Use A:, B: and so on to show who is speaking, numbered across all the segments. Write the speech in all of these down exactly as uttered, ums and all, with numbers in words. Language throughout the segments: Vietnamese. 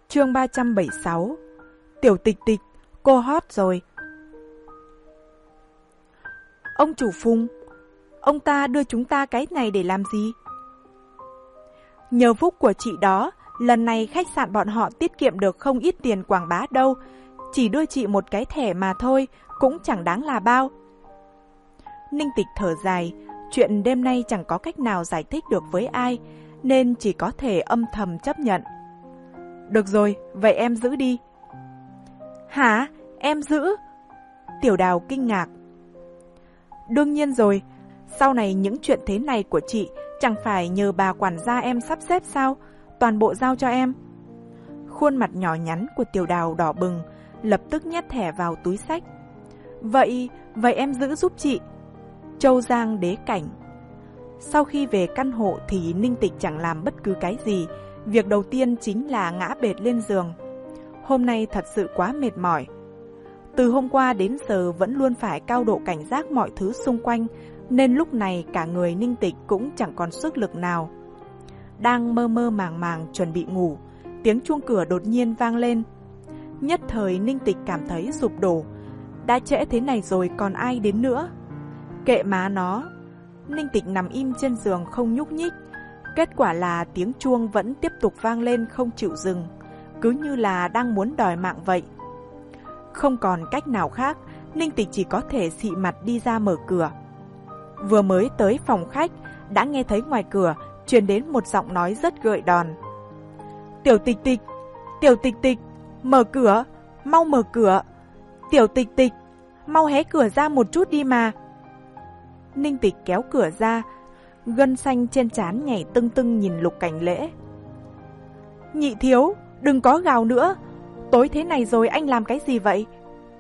A: Chương ba trăm bảy mươi sáu. Tiểu Tịch Tịch, cô hot rồi. Ông chủ Phùng, ông ta đưa chúng ta cái này để làm gì? Nhờ phúc của chị đó, lần này khách sạn bọn họ tiết kiệm được không ít tiền quảng bá đâu. Chỉ đưa chị một cái thẻ mà thôi, cũng chẳng đáng là bao. Ninh Tịch thở dài, chuyện đêm nay chẳng có cách nào giải thích được với ai, nên chỉ có thể âm thầm chấp nhận. Được rồi, vậy em giữ đi. Hả? Em giữ? Tiểu Đào kinh ngạc. Đương nhiên rồi, sau này những chuyện thế này của chị chẳng phải nhờ bà quản gia em sắp xếp sao? Toàn bộ giao cho em. Khuôn mặt nhỏ nhắn của Tiểu Đào đỏ bừng, lập tức nhét thẻ vào túi xách. Vậy, vậy em giữ giúp chị. Châu Giang đế cảnh. Sau khi về căn hộ thì Ninh Tịch chẳng làm bất cứ cái gì. Việc đầu tiên chính là ngã bệt lên giường. Hôm nay thật sự quá mệt mỏi. Từ hôm qua đến giờ vẫn luôn phải cao độ cảnh giác mọi thứ xung quanh, nên lúc này cả người Ninh Tịch cũng chẳng còn sức lực nào. Đang mơ mơ màng màng chuẩn bị ngủ, tiếng chuông cửa đột nhiên vang lên. Nhất thời Ninh Tịch cảm thấy sụp đổ. Đã trễ thế này rồi còn ai đến nữa? Kệ má nó. Ninh Tịch nằm im trên giường không nhúc nhích. Kết quả là tiếng chuông vẫn tiếp tục vang lên không chịu dừng, cứ như là đang muốn đòi mạng vậy. Không còn cách nào khác, Ninh Tịch chỉ có thể xị mặt đi ra mở cửa. Vừa mới tới phòng khách, đã nghe thấy ngoài cửa truyền đến một giọng nói rất gợi đòn. Tiểu Tịch Tịch, Tiểu Tịch Tịch, mở cửa, mau mở cửa. Tiểu Tịch Tịch, mau hé cửa ra một chút đi mà. Ninh Tịch kéo cửa ra, gân xanh trên trán nhảy tưng tưng nhìn Lục Cảnh Lễ. Nhị thiếu, đừng có gào nữa. Tối thế này rồi anh làm cái gì vậy?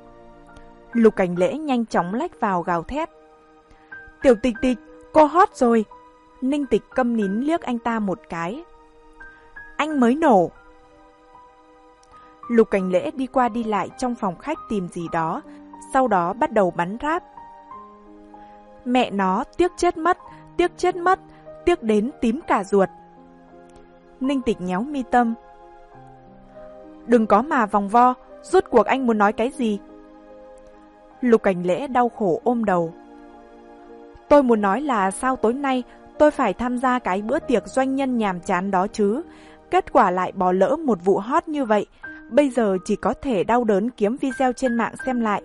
A: Lục Cảnh Lễ nhanh chóng lách vào gào thét. Tiểu Tịch Tịch, cô hot rồi. Ninh Tịch câm nín liếc anh ta một cái. Anh mới nổ. Lục Cảnh Lễ đi qua đi lại trong phòng khách tìm gì đó, sau đó bắt đầu bắn ráp. Mẹ nó, tiếc chết mất, tiếc chết mất, tiếc đến tím cả ruột. Ninh Tịch nhéo mi tâm. Đừng có mà vòng vo, rốt cuộc anh muốn nói cái gì? Lục Cảnh Lễ đau khổ ôm đầu. Tôi muốn nói là sao tối nay tôi phải tham gia cái bữa tiệc doanh nhân nhàm chán đó chứ. Kết quả lại bỏ lỡ một vụ hot như vậy. Bây giờ chỉ có thể đau đớn kiếm video trên mạng xem lại.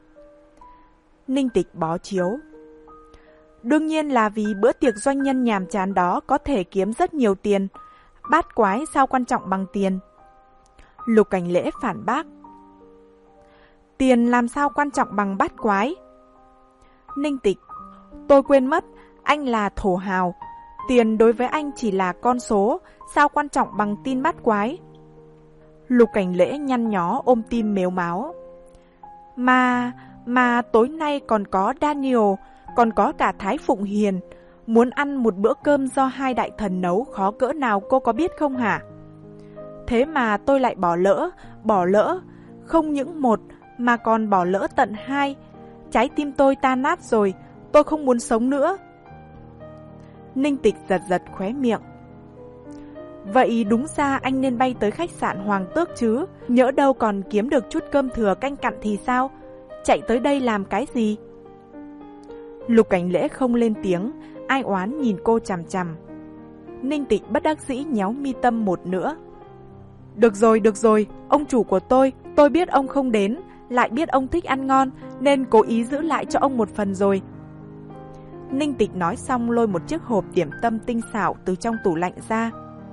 A: Ninh Tịch bó chiếu. Đương nhiên là vì bữa tiệc doanh nhân nhàm chán đó có thể kiếm rất nhiều tiền. Bát quái sao quan trọng bằng tiền? Lục Cảnh Lễ phản bác. Tiền làm sao quan trọng bằng bát quái? Ninh Tịch. Tôi quên mất, anh là thổ hào. Tiền đối với anh chỉ là con số, sao quan trọng bằng tin bát quái? Lục Cảnh Lễ nhăn nhó ôm tim mếu máo. Mà, mà tối nay còn có Daniel, còn có cả Thái Phụng Hiền. Muốn ăn một bữa cơm do hai đại thần nấu khó cỡ nào cô có biết không hả? Thế mà tôi lại bỏ lỡ, bỏ lỡ, không những một mà còn bỏ lỡ tận hai. Trái tim tôi tan nát rồi, tôi không muốn sống nữa. Ninh Tịch giật giật khóe miệng. Vậy đúng ra anh nên bay tới khách sạn Hoàng Tước chứ, nhỡ đâu còn kiếm được chút cơm thừa canh cặn thì sao? Chạy tới đây làm cái gì? Lục Cảnh Lễ không lên tiếng, ai oán nhìn cô chằm chằm. Ninh Tịch bất đắc dĩ nhéo mi tâm một nữa. Được rồi, được rồi, ông chủ của tôi, tôi biết ông không đến, lại biết ông thích ăn ngon, nên cố ý giữ lại cho ông một phần rồi. Ninh Tịch nói xong lôi một chiếc hộp điểm tâm tinh xảo từ trong tủ lạnh ra.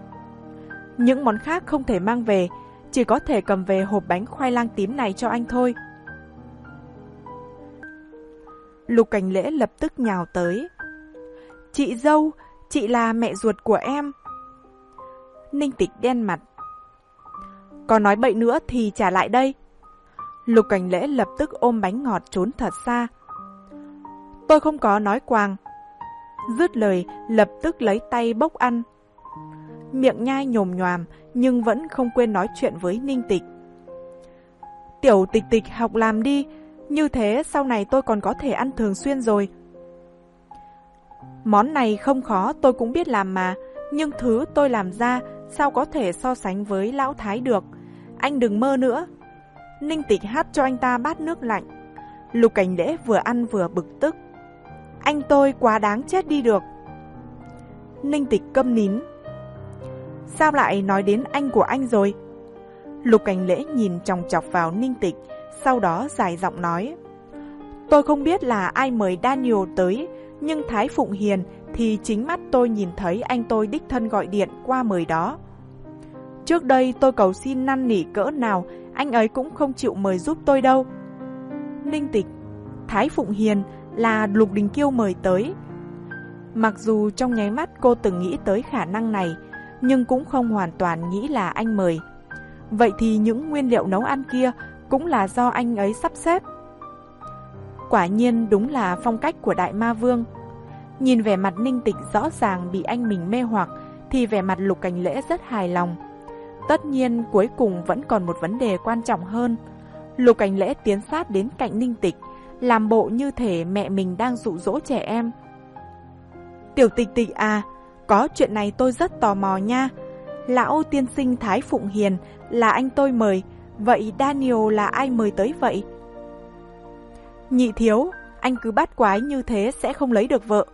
A: Những món khác không thể mang về, chỉ có thể cầm về hộp bánh khoai lang tím này cho anh thôi. Lục Cảnh Lễ lập tức nhào tới. Chị dâu, chị là mẹ ruột của em. Ninh Tịch đen mặt. Còn nói bậy nữa thì trả lại đây. Lục Cảnh Lễ lập tức ôm bánh ngọt trốn thật xa. Tôi không có nói quàng. Dứt lời lập tức lấy tay bốc ăn. Miệng nhai nhồm nhoàm nhưng vẫn không quên nói chuyện với Ninh Tịch. Tiểu Tịch Tịch học làm đi, như thế sau này tôi còn có thể ăn thường xuyên rồi. Món này không khó, tôi cũng biết làm mà, nhưng thứ tôi làm ra sao có thể so sánh với lão thái được. Anh đừng mơ nữa. Ninh Tịch hắt cho anh ta bát nước lạnh. Lục Cảnh Lễ vừa ăn vừa bực tức. Anh tôi quá đáng chết đi được. Ninh Tịch câm nín. Sao lại nói đến anh của anh rồi? Lục Cảnh Lễ nhìn chòng chọc vào Ninh Tịch, sau đó dài giọng nói. Tôi không biết là ai mời Daniel tới, nhưng Thái Phụng Hiền thì chính mắt tôi nhìn thấy anh tôi đích thân gọi điện qua mời đó. Trước đây tôi cầu xin năn nỉ cỡ nào, anh ấy cũng không chịu mời giúp tôi đâu. Ninh Tịch, Thái Phụng Hiền là Lục Đình Kiêu mời tới. Mặc dù trong nháy mắt cô từng nghĩ tới khả năng này, nhưng cũng không hoàn toàn nghĩ là anh mời. Vậy thì những nguyên liệu nấu ăn kia cũng là do anh ấy sắp xếp. Quả nhiên đúng là phong cách của Đại Ma Vương. Nhìn vẻ mặt Ninh Tịch rõ ràng bị anh mình mê hoặc, thì vẻ mặt Lục Cảnh Lễ rất hài lòng. Tất nhiên cuối cùng vẫn còn một vấn đề quan trọng hơn. Lục Cảnh Lễ tiến sát đến cạnh Ninh Tịch, làm bộ như thể mẹ mình đang dụ dỗ trẻ em. Tiểu Tịch Tịch à, có chuyện này tôi rất tò mò nha. Lão tiên sinh Thái Phụng Hiền là anh tôi mời, vậy Daniel là ai mời tới vậy? Nhị thiếu, anh cứ bắt quái như thế sẽ không lấy được vợ.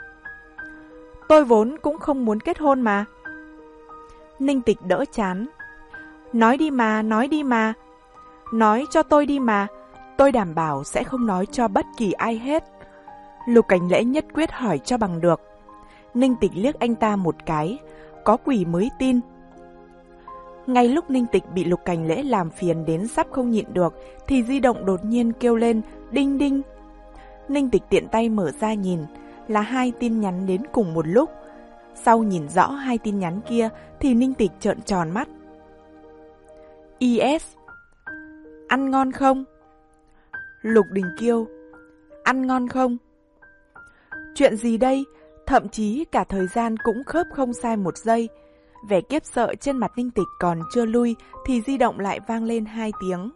A: Tôi vốn cũng không muốn kết hôn mà. Ninh Tịch đỡ chán. Nói đi mà, nói đi mà. Nói cho tôi đi mà, tôi đảm bảo sẽ không nói cho bất kỳ ai hết. Lục Cảnh Lễ nhất quyết hỏi cho bằng được. Ninh Tịch liếc anh ta một cái, có quỷ mới tin. Ngay lúc Ninh Tịch bị Lục Cảnh Lễ làm phiền đến sắp không nhịn được, thì di động đột nhiên kêu lên đinh đinh. Ninh Tịch tiện tay mở ra nhìn, là hai tin nhắn đến cùng một lúc. Sau nhìn rõ hai tin nhắn kia thì Ninh Tịch trợn tròn mắt. i ét. Ăn ngon không? Lục Đình Kiêu. Ăn ngon không? Chuyện gì đây? Thậm chí cả thời gian cũng khớp không sai một giây. Vẻ kiếp sợ trên mặt Ninh Tịch còn chưa lui thì di động lại vang lên hai tiếng.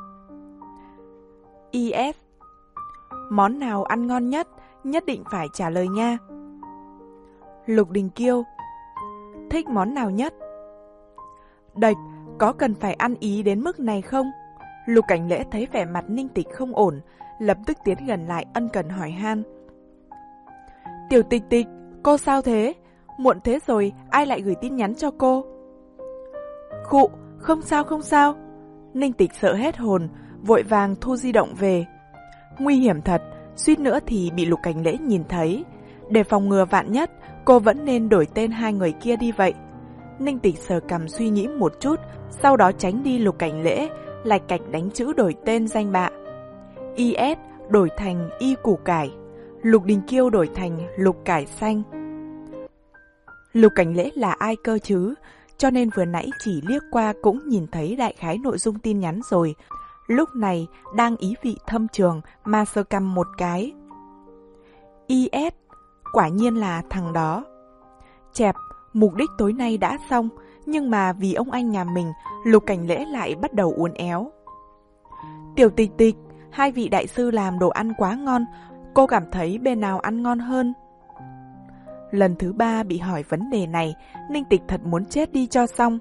A: i ét. Món nào ăn ngon nhất? Nhất định phải trả lời nha. Lục Đình Kiêu. Thích món nào nhất? Đệch, có cần phải ăn ý đến mức này không? Lục Cảnh Lễ thấy vẻ mặt Ninh Tịch không ổn, lập tức tiến gần lại ân cần hỏi han. Tiểu Tịch Tịch, cô sao thế? Muộn thế rồi, ai lại gửi tin nhắn cho cô? Khụ, không sao không sao. Ninh Tịch sợ hết hồn, vội vàng thu di động về. Nguy hiểm thật, suýt nữa thì bị Lục Cảnh Lễ nhìn thấy. Để phòng ngừa vạn nhất, cô vẫn nên đổi tên hai người kia đi vậy. Ninh Tịch sờ cằm suy nghĩ một chút, sau đó tránh đi Lục Cảnh Lễ, lạch cạch đánh chữ đổi tên danh bạ. i ét đổi thành Y Củ Cải, Lục Đình Kiêu đổi thành Lục Cải Xanh. Lục Cảnh Lễ là ai cơ chứ? Cho nên vừa nãy chỉ liếc qua cũng nhìn thấy đại khái nội dung tin nhắn rồi. Lúc này đang ý vị thâm trường mà sờ cằm một cái. i ét, quả nhiên là thằng đó. Chẹp, mục đích tối nay đã xong, nhưng mà vì ông anh nhà mình, Lục Cảnh Lễ lại bắt đầu uốn éo. Tiểu Tịch Tịch, hai vị đại sư làm đồ ăn quá ngon, cô cảm thấy bên nào ăn ngon hơn? Lần thứ ba bị hỏi vấn đề này, Ninh Tịch thật muốn chết đi cho xong.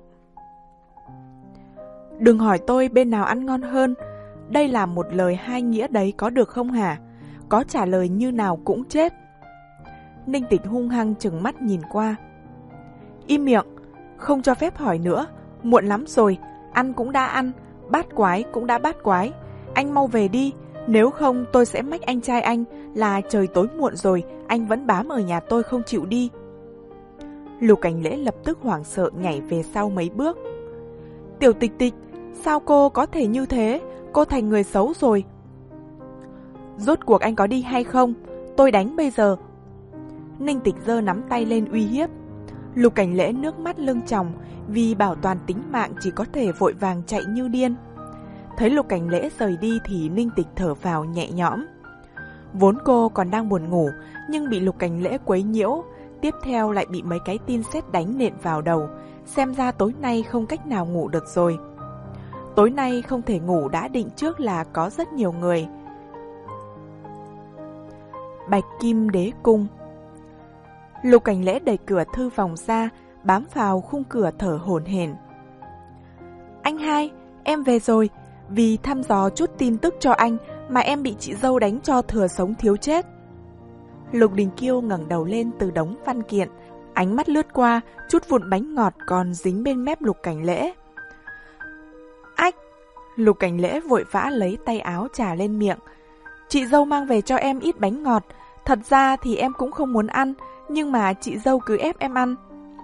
A: Đừng hỏi tôi bên nào ăn ngon hơn, đây là một lời hai nghĩa đấy có được không hả? Có trả lời như nào cũng chết. Ninh Tịch hung hăng trừng mắt nhìn qua. Im miệng, không cho phép hỏi nữa, muộn lắm rồi, ăn cũng đã ăn, bát quái cũng đã bát quái. Anh mau về đi, nếu không tôi sẽ mách anh trai anh là trời tối muộn rồi, anh vẫn bám ở nhà tôi không chịu đi. Lục Cảnh Lễ lập tức hoảng sợ nhảy về sau mấy bước. Tiểu Tịch Tịch, sao cô có thể như thế? Cô thành người xấu rồi. Rốt cuộc anh có đi hay không? Tôi đánh bây giờ. Ninh Tịch giơ nắm tay lên uy hiếp. Lục Cảnh Lễ nước mắt lưng tròng, vì bảo toàn tính mạng chỉ có thể vội vàng chạy như điên. Thấy Lục Cảnh Lễ rời đi thì Ninh Tịch thở vào nhẹ nhõm. Vốn cô còn đang buồn ngủ, nhưng bị Lục Cảnh Lễ quấy nhiễu, tiếp theo lại bị mấy cái tin sét đánh nện vào đầu, xem ra tối nay không cách nào ngủ được rồi. Tối nay không thể ngủ đã định trước là có rất nhiều người. Bạch Kim Đế Cung. Lục Cảnh Lễ đẩy cửa thư phòng ra, bám vào khung cửa thở hổn hển. Anh hai, em về rồi. Vì thăm dò chút tin tức cho anh mà em bị chị dâu đánh cho thừa sống thiếu chết. Lục Đình Kiêu ngẩng đầu lên từ đống văn kiện, ánh mắt lướt qua chút vụn bánh ngọt còn dính bên mép Lục Cảnh Lễ. Ách! Lục Cảnh Lễ vội vã lấy tay áo trà lên miệng. Chị dâu mang về cho em ít bánh ngọt. Thật ra thì em cũng không muốn ăn, nhưng mà chị dâu cứ ép em ăn.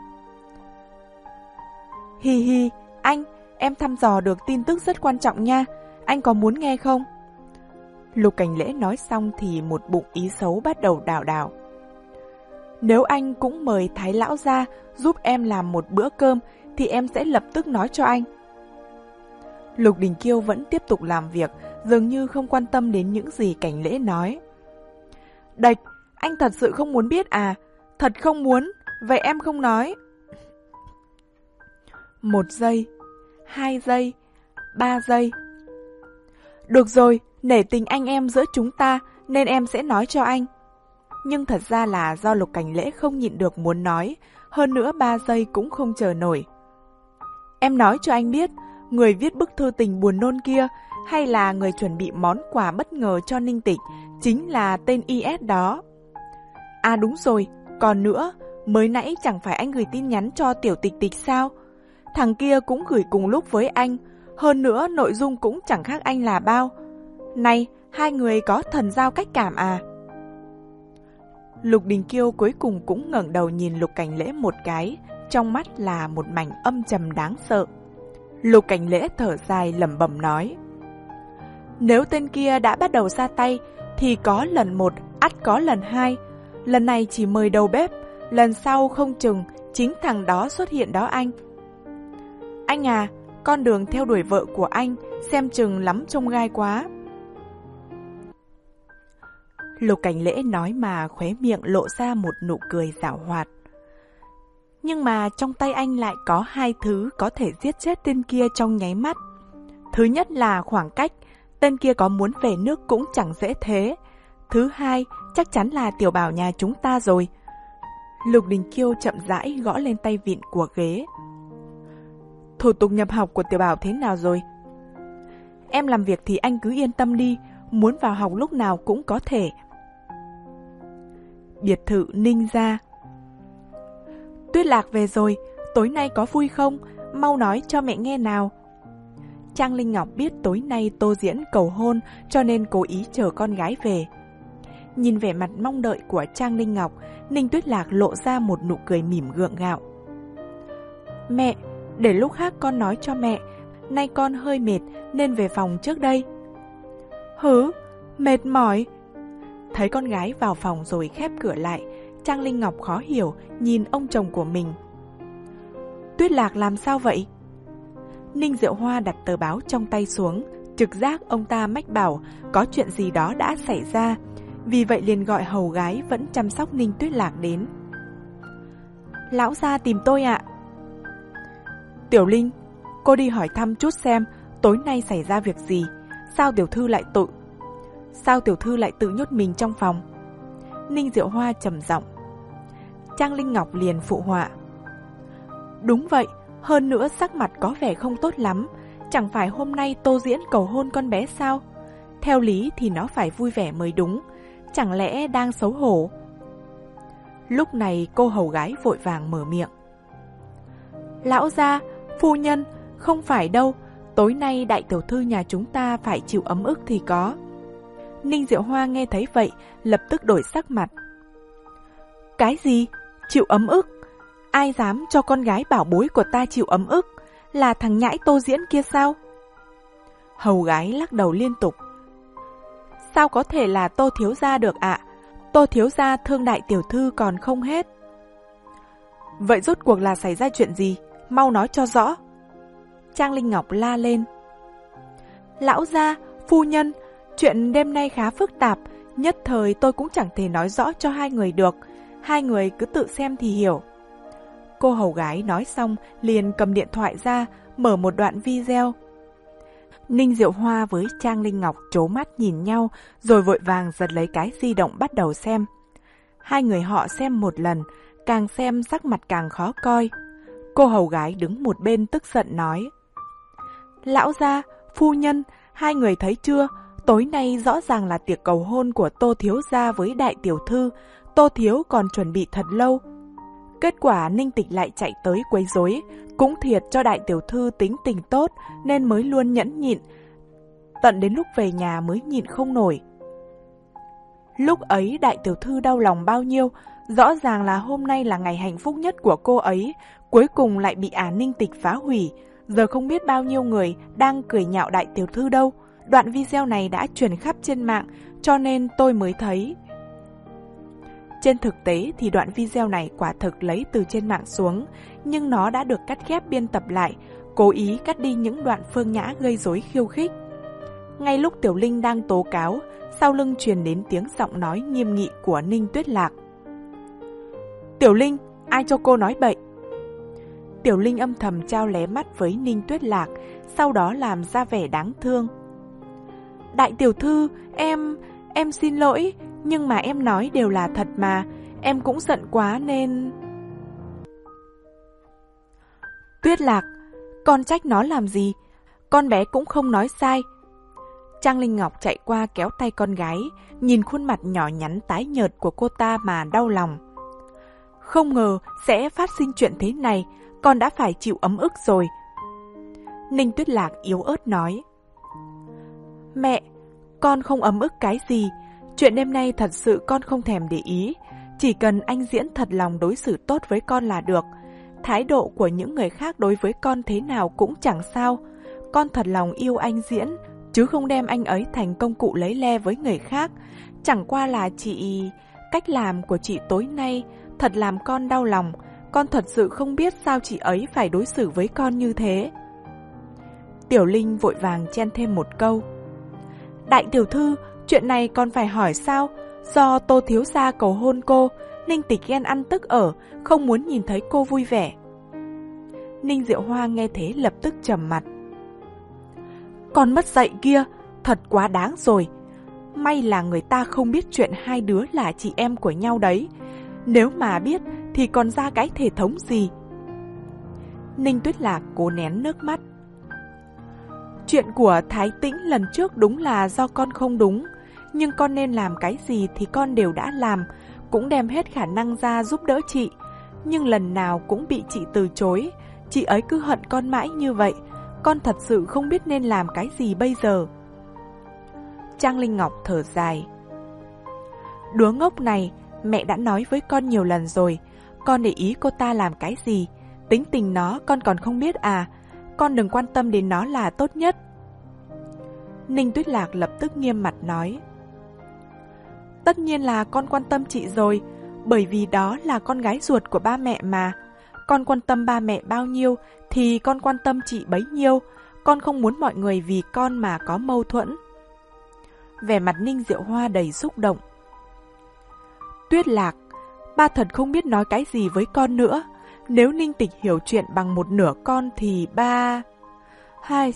A: Hi hi, anh, em thăm dò được tin tức rất quan trọng nha. Anh có muốn nghe không? Lục Cảnh Lễ nói xong thì một bụng ý xấu bắt đầu đảo đảo. Nếu anh cũng mời Thái lão ra giúp em làm một bữa cơm thì em sẽ lập tức nói cho anh. Lục Đình Kiêu vẫn tiếp tục làm việc, dường như không quan tâm đến những gì Cảnh Lễ nói. Đạch, anh thật sự không muốn biết à? Thật không muốn, vậy em không nói. Một giây, hai giây, ba giây. Được rồi, nể tình anh em giữa chúng ta nên em sẽ nói cho anh. Nhưng thật ra là do Lục Cảnh Lễ không nhịn được muốn nói, hơn nữa ba giây cũng không chờ nổi. Em nói cho anh biết, người viết bức thư tình buồn nôn kia hay là người chuẩn bị món quà bất ngờ cho Ninh Tịch chính là tên i ét đó. À đúng rồi, còn nữa, mới nãy chẳng phải anh gửi tin nhắn cho Tiểu Tịch Tịch sao? Thằng kia cũng gửi cùng lúc với anh, hơn nữa nội dung cũng chẳng khác anh là bao. Này, hai người có thần giao cách cảm à? Lục Đình Kiêu cuối cùng cũng ngẩng đầu nhìn Lục Cảnh Lễ một cái, trong mắt là một mảnh âm trầm đáng sợ. Lục Cảnh Lễ thở dài lẩm bẩm nói: Nếu tên kia đã bắt đầu ra tay, thì có lần một, ắt có lần hai. Lần này chỉ mời đầu bếp, lần sau không chừng chính thằng đó xuất hiện đó anh. Anh à, con đường theo đuổi vợ của anh xem chừng lắm trông gai quá. Lục Cảnh Lễ nói mà khóe miệng lộ ra một nụ cười giảo hoạt. Nhưng mà trong tay anh lại có hai thứ có thể giết chết tên kia trong nháy mắt. Thứ nhất là khoảng cách, tên kia có muốn về nước cũng chẳng dễ thế. Thứ hai, chắc chắn là Tiểu Bảo nhà chúng ta rồi. Lục Đình Kiêu chậm rãi gõ lên tay vịn của ghế. Thủ tục nhập học của Tiểu Bảo thế nào rồi? Em làm việc thì anh cứ yên tâm đi, muốn vào học lúc nào cũng có thể. Biệt thự Ninh gia. Tuyết Lạc về rồi, tối nay có vui không? Mau nói cho mẹ nghe nào. Trang Linh Ngọc biết tối nay Tô Diễn cầu hôn cho nên cố ý chờ con gái về. Nhìn vẻ mặt mong đợi của Trang Linh Ngọc, Ninh Tuyết Lạc lộ ra một nụ cười mỉm gượng gạo. Mẹ, để lúc khác con nói cho mẹ, nay con hơi mệt nên về phòng trước đây. Hứ, mệt mỏi. Thấy con gái vào phòng rồi khép cửa lại, Trang Linh Ngọc khó hiểu nhìn ông chồng của mình. Tuyết Lạc làm sao vậy? Ninh Diệu Hoa đặt tờ báo trong tay xuống, trực giác ông ta mách bảo có chuyện gì đó đã xảy ra, vì vậy liền gọi hầu gái vẫn chăm sóc Ninh Tuyết Lạc đến. Lão gia tìm tôi ạ. Tiểu Linh, cô đi hỏi thăm chút xem tối nay xảy ra việc gì, sao tiểu thư lại tự Sao tiểu thư lại tự nhốt mình trong phòng? Ninh Diệu Hoa trầm giọng. Trang Linh Ngọc liền phụ họa. Đúng vậy, hơn nữa sắc mặt có vẻ không tốt lắm. Chẳng phải hôm nay Tô Diễn cầu hôn con bé sao? Theo lý thì nó phải vui vẻ mới đúng, chẳng lẽ đang xấu hổ? Lúc này cô hầu gái vội vàng mở miệng. Lão gia, phu nhân, không phải đâu, tối nay đại tiểu thư nhà chúng ta phải chịu ấm ức thì có. Ninh Diệu Hoa nghe thấy vậy, lập tức đổi sắc mặt. Cái gì? Chịu ấm ức? Ai dám cho con gái bảo bối của ta chịu ấm ức? Là thằng nhãi Tô Diễn kia sao? Hầu gái lắc đầu liên tục. Sao có thể là Tô thiếu gia được ạ? À? Tô thiếu gia thương đại tiểu thư còn không hết. Vậy rốt cuộc là xảy ra chuyện gì? Mau nói cho rõ. Trang Linh Ngọc la lên. Lão gia, phu nhân, chuyện đêm nay khá phức tạp, nhất thời tôi cũng chẳng thể nói rõ cho hai người được, hai người cứ tự xem thì hiểu. Cô hầu gái nói xong liền cầm điện thoại ra, mở một đoạn video. Ninh Diệu Hoa với Trang Linh Ngọc trố mắt nhìn nhau, rồi vội vàng giật lấy cái di động bắt đầu xem. Hai người họ xem một lần, càng xem sắc mặt càng khó coi. Cô hầu gái đứng một bên tức giận nói: Lão gia, phu nhân, hai người thấy chưa? Tối nay rõ ràng là tiệc cầu hôn của Tô thiếu gia với đại tiểu thư. Tô thiếu còn chuẩn bị thật lâu. Kết quả Ninh Tịch lại chạy tới quấy rối. Cũng thiệt cho đại tiểu thư tính tình tốt nên mới luôn nhẫn nhịn. Tận đến lúc về nhà mới nhịn không nổi. Lúc ấy đại tiểu thư đau lòng bao nhiêu. Rõ ràng là hôm nay là ngày hạnh phúc nhất của cô ấy, cuối cùng lại bị ả Ninh Tịch phá hủy. Giờ không biết bao nhiêu người đang cười nhạo đại tiểu thư đâu. Đoạn video này đã truyền khắp trên mạng, cho nên tôi mới thấy. Trên thực tế thì đoạn video này quả thực lấy từ trên mạng xuống, nhưng nó đã được cắt ghép biên tập lại, cố ý cắt đi những đoạn Phương Nhã gây rối khiêu khích. Ngay lúc Tiểu Linh đang tố cáo, sau lưng truyền đến tiếng giọng nói nghiêm nghị của Ninh Tuyết Lạc. Tiểu Linh, ai cho cô nói bậy? Tiểu Linh âm thầm trao lé mắt với Ninh Tuyết Lạc, sau đó làm ra vẻ đáng thương. Đại tiểu thư, em, em xin lỗi, nhưng mà em nói đều là thật mà, em cũng giận quá nên... Tuyết Lạc, con trách nó làm gì? Con bé cũng không nói sai. Trang Linh Ngọc chạy qua kéo tay con gái, nhìn khuôn mặt nhỏ nhắn tái nhợt của cô ta mà đau lòng. Không ngờ sẽ phát sinh chuyện thế này, con đã phải chịu ấm ức rồi. Ninh Tuyết Lạc yếu ớt nói. Mẹ, con không ấm ức cái gì. Chuyện đêm nay thật sự con không thèm để ý. Chỉ cần anh Diễn thật lòng đối xử tốt với con là được. Thái độ của những người khác đối với con thế nào cũng chẳng sao. Con thật lòng yêu anh Diễn, chứ không đem anh ấy thành công cụ lấy le với người khác. Chẳng qua là chị... Cách làm của chị tối nay thật làm con đau lòng. Con thật sự không biết sao chị ấy phải đối xử với con như thế. Tiểu Linh vội vàng chen thêm một câu. Đại tiểu thư, chuyện này còn phải hỏi sao? Do Tô thiếu gia cầu hôn cô, Ninh Tịch ghen ăn tức ở, không muốn nhìn thấy cô vui vẻ. Ninh Diệu Hoa nghe thế lập tức trầm mặt. Con mất dạy kia, thật quá đáng rồi. May là người ta không biết chuyện hai đứa là chị em của nhau đấy. Nếu mà biết thì còn ra cái thể thống gì? Ninh Tuyết Lạc cố nén nước mắt. Chuyện của Thái Tĩnh lần trước đúng là do con không đúng, nhưng con nên làm cái gì thì con đều đã làm, cũng đem hết khả năng ra giúp đỡ chị. Nhưng lần nào cũng bị chị từ chối, chị ấy cứ hận con mãi như vậy, con thật sự không biết nên làm cái gì bây giờ. Trang Linh Ngọc thở dài. Đứa ngốc này, mẹ đã nói với con nhiều lần rồi, con để ý cô ta làm cái gì, tính tình nó con còn không biết à, con đừng quan tâm đến nó là tốt nhất. Ninh Tuyết Lạc lập tức nghiêm mặt nói. Tất nhiên là con quan tâm chị rồi, bởi vì đó là con gái ruột của ba mẹ mà. Con quan tâm ba mẹ bao nhiêu thì con quan tâm chị bấy nhiêu, con không muốn mọi người vì con mà có mâu thuẫn. Vẻ mặt Ninh Diệu Hoa đầy xúc động. Tuyết Lạc, ba thật không biết nói cái gì với con nữa. Nếu Ninh Tịch hiểu chuyện bằng một nửa con thì ba... Hai...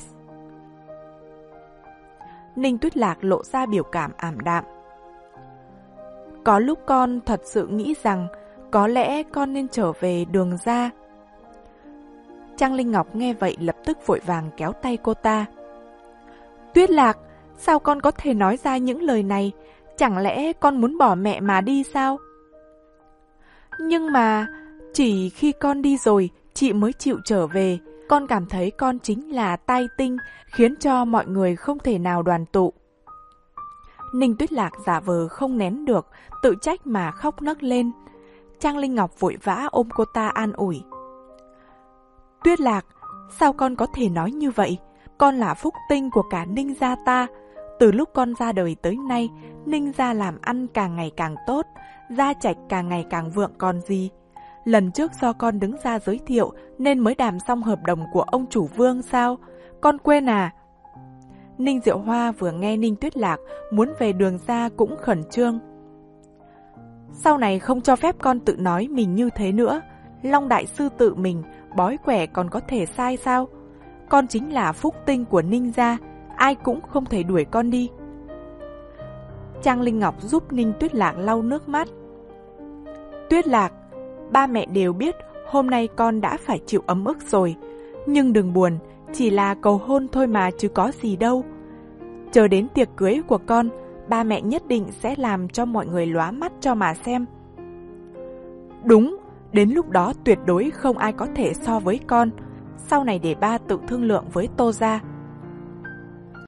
A: Ninh Tuyết Lạc lộ ra biểu cảm ảm đạm. Có lúc con thật sự nghĩ rằng có lẽ con nên trở về Đường ra. Trang Linh Ngọc nghe vậy lập tức vội vàng kéo tay cô ta. Tuyết Lạc, sao con có thể nói ra những lời này? Chẳng lẽ con muốn bỏ mẹ mà đi sao? Nhưng mà chỉ khi con đi rồi, chị mới chịu trở về. Con cảm thấy con chính là tai tinh, khiến cho mọi người không thể nào đoàn tụ. Ninh Tuyết Lạc giả vờ không nén được, tự trách mà khóc nấc lên. Trang Linh Ngọc vội vã ôm cô ta an ủi. Tuyết Lạc, sao con có thể nói như vậy? Con là phúc tinh của cả Ninh gia ta. Từ lúc con ra đời tới nay, Ninh gia làm ăn càng ngày càng tốt, gia trạch càng ngày càng vượng còn gì. Lần trước do con đứng ra giới thiệu nên mới đàm xong hợp đồng của ông chủ Vương sao? Con quên à? Ninh Diệu Hoa vừa nghe Ninh Tuyết Lạc muốn về Đường ra cũng khẩn trương. Sau này không cho phép con tự nói mình như thế nữa. Long đại sư tự mình, bói quẻ còn có thể sai sao? Con chính là phúc tinh của Ninh gia, ai cũng không thể đuổi con đi. Trang Linh Ngọc giúp Ninh Tuyết Lạc lau nước mắt. Tuyết Lạc, ba mẹ đều biết hôm nay con đã phải chịu ấm ức rồi. Nhưng đừng buồn, chỉ là cầu hôn thôi mà chứ có gì đâu. Chờ đến tiệc cưới của con, ba mẹ nhất định sẽ làm cho mọi người lóa mắt cho mà xem. Đúng, đến lúc đó tuyệt đối không ai có thể so với con. Sau này để ba tự thương lượng với Tô gia.